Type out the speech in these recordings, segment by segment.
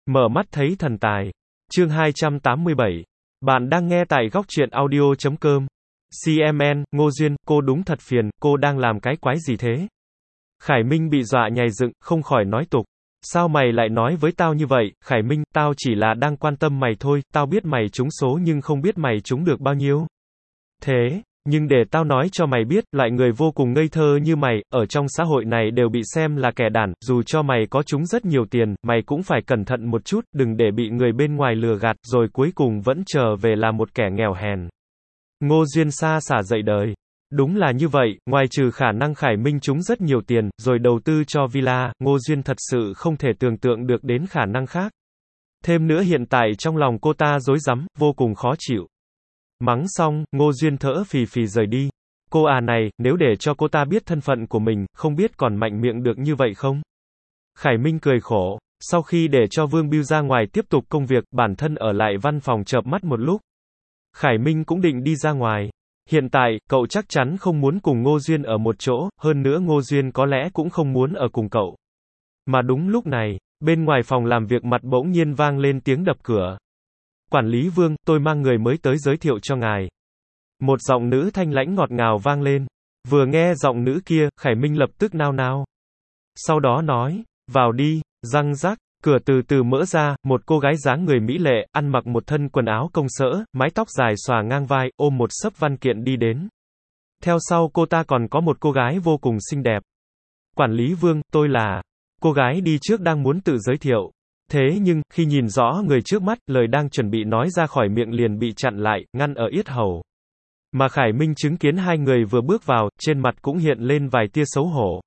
Mở mắt thấy thần tài. Chương 287. Bạn đang nghe tại góc truyện audio.com. CMN, Ngô Duyên, cô đúng thật phiền, cô đang làm cái quái gì thế? Khải Minh bị dọa nhảy dựng, không khỏi nói tục. Sao mày lại nói với tao như vậy, Khải Minh, tao chỉ là đang quan tâm mày thôi, tao biết mày trúng số nhưng không biết mày trúng được bao nhiêu. Thế, nhưng để tao nói cho mày biết, loại người vô cùng ngây thơ như mày, ở trong xã hội này đều bị xem là kẻ đản, dù cho mày có trúng rất nhiều tiền, mày cũng phải cẩn thận một chút, đừng để bị người bên ngoài lừa gạt, rồi cuối cùng vẫn trở về là một kẻ nghèo hèn. Ngô Duyên xa xả dạy đời. Đúng là như vậy, ngoài trừ khả năng Khải Minh trúng rất nhiều tiền, rồi đầu tư cho villa, Ngô Duyên thật sự không thể tưởng tượng được đến khả năng khác. Thêm nữa hiện tại trong lòng cô ta rối rắm, vô cùng khó chịu. Mắng xong, Ngô Duyên thở phì phì rời đi. Cô này, nếu để cho cô ta biết thân phận của mình, không biết còn mạnh miệng được như vậy không? Khải Minh cười khổ. Sau khi để cho Vương Bưu ra ngoài tiếp tục công việc, bản thân ở lại văn phòng chợp mắt một lúc. Khải Minh cũng định đi ra ngoài. Hiện tại, cậu chắc chắn không muốn cùng Ngô Duyên ở một chỗ, hơn nữa Ngô Duyên có lẽ cũng không muốn ở cùng cậu. Mà đúng lúc này, bên ngoài phòng làm việc mặt bỗng nhiên vang lên tiếng đập cửa. Quản lý Vương, tôi mang người mới tới giới thiệu cho ngài. Một giọng nữ thanh lãnh ngọt ngào vang lên. Vừa nghe giọng nữ kia, Khải Minh lập tức nao nao. Sau đó nói, vào đi, răng rắc, cửa từ từ mở ra, một cô gái dáng người mỹ lệ, ăn mặc một thân quần áo công sở, mái tóc dài xòa ngang vai, ôm một xấp văn kiện đi đến. Theo sau cô ta còn có một cô gái vô cùng xinh đẹp. Quản lý Vương, tôi là... Cô gái đi trước đang muốn tự giới thiệu. Thế nhưng, khi nhìn rõ người trước mắt, lời đang chuẩn bị nói ra khỏi miệng liền bị chặn lại, ngăn ở yết hầu. Mà Khải Minh chứng kiến hai người vừa bước vào, trên mặt cũng hiện lên vài tia xấu hổ.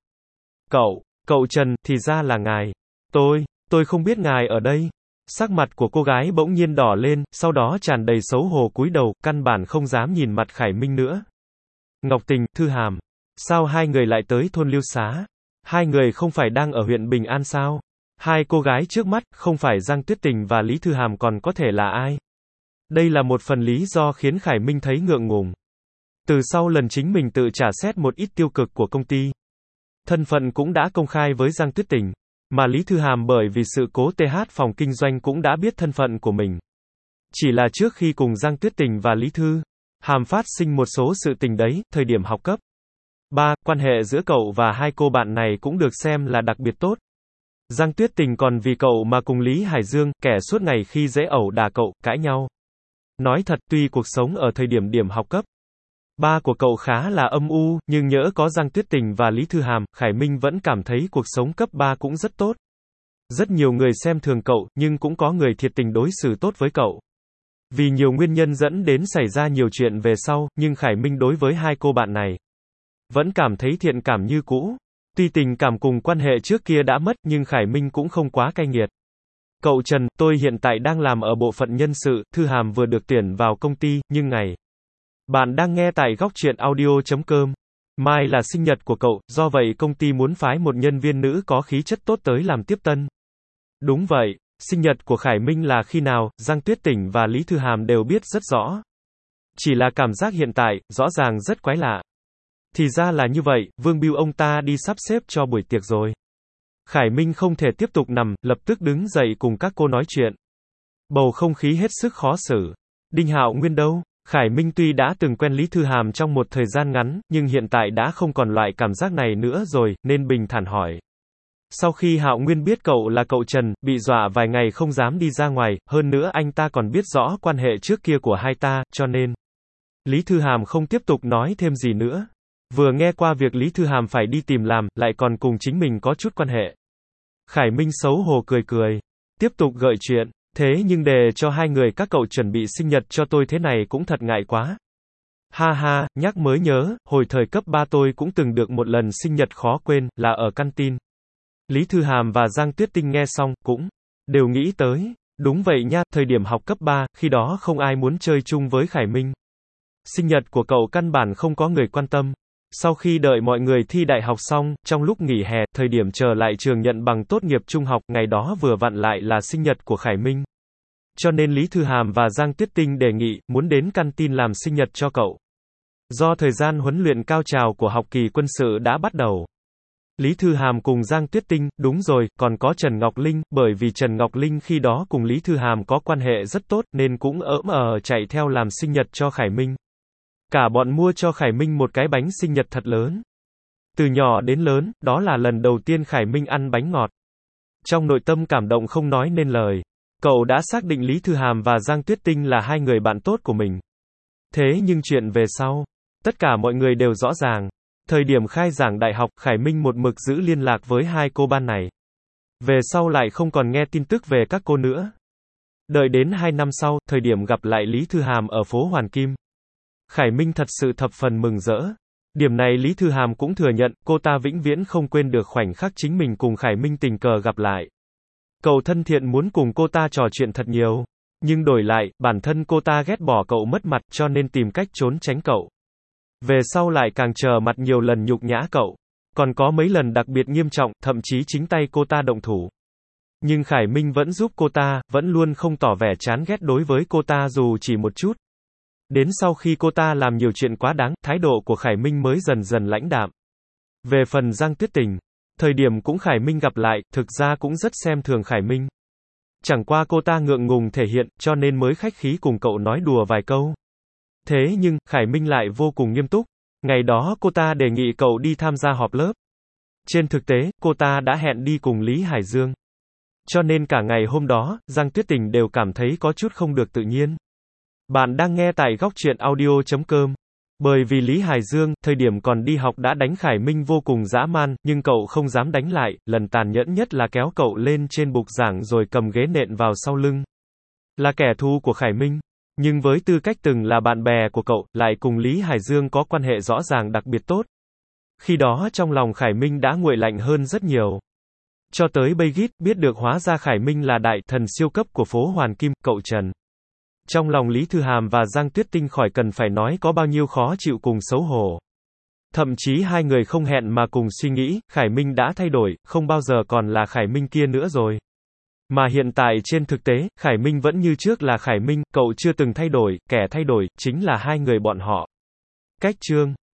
Cậu Trần, thì ra là ngài. Tôi không biết ngài ở đây. Sắc mặt của cô gái bỗng nhiên đỏ lên, sau đó tràn đầy xấu hổ cúi đầu, căn bản không dám nhìn mặt Khải Minh nữa. Ngọc Tình, Thư Hàm. Sao hai người lại tới thôn Lưu Xá? Hai người không phải đang ở huyện Bình An sao? Hai cô gái trước mắt, không phải Giang Tuyết Tình và Lý Thư Hàm còn có thể là ai? Đây là một phần lý do khiến Khải Minh thấy ngượng ngùng. Từ sau lần chính mình tự trả xét một ít tiêu cực của công ty, thân phận cũng đã công khai với Giang Tuyết Tình, mà Lý Thư Hàm bởi vì sự cố TH phòng kinh doanh cũng đã biết thân phận của mình. Chỉ là trước khi cùng Giang Tuyết Tình và Lý Thư Hàm phát sinh một số sự tình đấy, thời điểm học cấp 3, quan hệ giữa cậu và hai cô bạn này cũng được xem là đặc biệt tốt. Giang Tuyết Tình còn vì cậu mà cùng Lý Hải Dương, kẻ suốt ngày khi dễ ẩu đả cậu, cãi nhau. Nói thật, tuy cuộc sống ở thời điểm học cấp 3 của cậu khá là âm u, nhưng nhỡ có Giang Tuyết Tình và Lý Thư Hàm, Khải Minh vẫn cảm thấy cuộc sống cấp 3 cũng rất tốt. Rất nhiều người xem thường cậu, nhưng cũng có người thiệt tình đối xử tốt với cậu. Vì nhiều nguyên nhân dẫn đến xảy ra nhiều chuyện về sau, nhưng Khải Minh đối với hai cô bạn này vẫn cảm thấy thiện cảm như cũ. Tuy tình cảm cùng quan hệ trước kia đã mất, nhưng Khải Minh cũng không quá cay nghiệt. Cậu Trần, tôi hiện tại đang làm ở bộ phận nhân sự, Thư Hàm vừa được tuyển vào công ty, nhưng bạn đang nghe tại góc truyện audio.com. Mai là sinh nhật của cậu, do vậy công ty muốn phái một nhân viên nữ có khí chất tốt tới làm tiếp tân. Đúng vậy, sinh nhật của Khải Minh là khi nào, Giang Tuyết Tình và Lý Thư Hàm đều biết rất rõ. Chỉ là cảm giác hiện tại, rõ ràng rất quái lạ. Thì ra là như vậy, Vương Bưu ông ta đi sắp xếp cho buổi tiệc rồi. Khải Minh không thể tiếp tục nằm, lập tức đứng dậy cùng các cô nói chuyện. Bầu không khí hết sức khó xử. Đinh Hạo Nguyên đâu? Khải Minh tuy đã từng quen Lý Thư Hàm trong một thời gian ngắn, nhưng hiện tại đã không còn loại cảm giác này nữa rồi, nên bình thản hỏi. Sau khi Hạo Nguyên biết cậu là cậu Trần, bị dọa vài ngày không dám đi ra ngoài, hơn nữa anh ta còn biết rõ quan hệ trước kia của hai ta, cho nên Lý Thư Hàm không tiếp tục nói thêm gì nữa. Vừa nghe qua việc Lý Thư Hàm phải đi tìm làm, lại còn cùng chính mình có chút quan hệ. Khải Minh xấu hổ cười, tiếp tục gợi chuyện. Thế nhưng để cho hai người các cậu chuẩn bị sinh nhật cho tôi thế này cũng thật ngại quá. Ha ha, nhắc mới nhớ, hồi thời cấp 3 tôi cũng từng được một lần sinh nhật khó quên, là ở canteen. Lý Thư Hàm và Giang Tuyết Tinh nghe xong, cũng đều nghĩ tới. Đúng vậy nha, thời điểm học cấp 3, khi đó không ai muốn chơi chung với Khải Minh. Sinh nhật của cậu căn bản không có người quan tâm. Sau khi đợi mọi người thi đại học xong, trong lúc nghỉ hè, thời điểm trở lại trường nhận bằng tốt nghiệp trung học, ngày đó vừa vặn lại là sinh nhật của Khải Minh. Cho nên Lý Thư Hàm và Giang Tuyết Tinh đề nghị, muốn đến canteen làm sinh nhật cho cậu. Do thời gian huấn luyện cao trào của học kỳ quân sự đã bắt đầu. Lý Thư Hàm cùng Giang Tuyết Tinh, đúng rồi, còn có Trần Ngọc Linh, bởi vì Trần Ngọc Linh khi đó cùng Lý Thư Hàm có quan hệ rất tốt, nên cũng chạy theo làm sinh nhật cho Khải Minh. Cả bọn mua cho Khải Minh một cái bánh sinh nhật thật lớn. Từ nhỏ đến lớn, đó là lần đầu tiên Khải Minh ăn bánh ngọt. Trong nội tâm cảm động không nói nên lời. Cậu đã xác định Lý Thư Hàm và Giang Tuyết Tinh là hai người bạn tốt của mình. Thế nhưng chuyện về sau, tất cả mọi người đều rõ ràng. Thời điểm khai giảng đại học, Khải Minh một mực giữ liên lạc với hai cô ban này. Về sau lại không còn nghe tin tức về các cô nữa. Đợi đến 2 năm sau, thời điểm gặp lại Lý Thư Hàm ở phố Hoàn Kim, Khải Minh thật sự thập phần mừng rỡ. Điểm này Lý Thư Hàm cũng thừa nhận, cô ta vĩnh viễn không quên được khoảnh khắc chính mình cùng Khải Minh tình cờ gặp lại. Cậu thân thiện muốn cùng cô ta trò chuyện thật nhiều. Nhưng đổi lại, bản thân cô ta ghét bỏ cậu mất mặt, cho nên tìm cách trốn tránh cậu. Về sau lại càng trở mặt nhiều lần nhục nhã cậu. Còn có mấy lần đặc biệt nghiêm trọng, thậm chí chính tay cô ta động thủ. Nhưng Khải Minh vẫn giúp cô ta, vẫn luôn không tỏ vẻ chán ghét đối với cô ta dù chỉ một chút. Đến sau khi cô ta làm nhiều chuyện quá đáng, thái độ của Khải Minh mới dần dần lãnh đạm. Về phần Giang Tuyết Tình, thời điểm cũng Khải Minh gặp lại, thực ra cũng rất xem thường Khải Minh. Chẳng qua cô ta ngượng ngùng thể hiện, cho nên mới khách khí cùng cậu nói đùa vài câu. Thế nhưng, Khải Minh lại vô cùng nghiêm túc. Ngày đó cô ta đề nghị cậu đi tham gia họp lớp. Trên thực tế, cô ta đã hẹn đi cùng Lý Hải Dương. Cho nên cả ngày hôm đó, Giang Tuyết Tình đều cảm thấy có chút không được tự nhiên. Bạn đang nghe tại góc truyện audio.com. Bởi vì Lý Hải Dương, thời điểm còn đi học đã đánh Khải Minh vô cùng dã man, nhưng cậu không dám đánh lại, lần tàn nhẫn nhất là kéo cậu lên trên bục giảng rồi cầm ghế nện vào sau lưng. Là kẻ thù của Khải Minh, nhưng với tư cách từng là bạn bè của cậu, lại cùng Lý Hải Dương có quan hệ rõ ràng đặc biệt tốt. Khi đó trong lòng Khải Minh đã nguội lạnh hơn rất nhiều. Cho tới bây gít, biết được hóa ra Khải Minh là đại thần siêu cấp của phố Hoàn Kim, cậu Trần. Trong lòng Lý Thư Hàm và Giang Tuyết Tinh khỏi cần phải nói có bao nhiêu khó chịu cùng xấu hổ. Thậm chí hai người không hẹn mà cùng suy nghĩ, Khải Minh đã thay đổi, không bao giờ còn là Khải Minh kia nữa rồi. Mà hiện tại trên thực tế, Khải Minh vẫn như trước là Khải Minh, cậu chưa từng thay đổi, kẻ thay đổi, chính là hai người bọn họ. Cách chương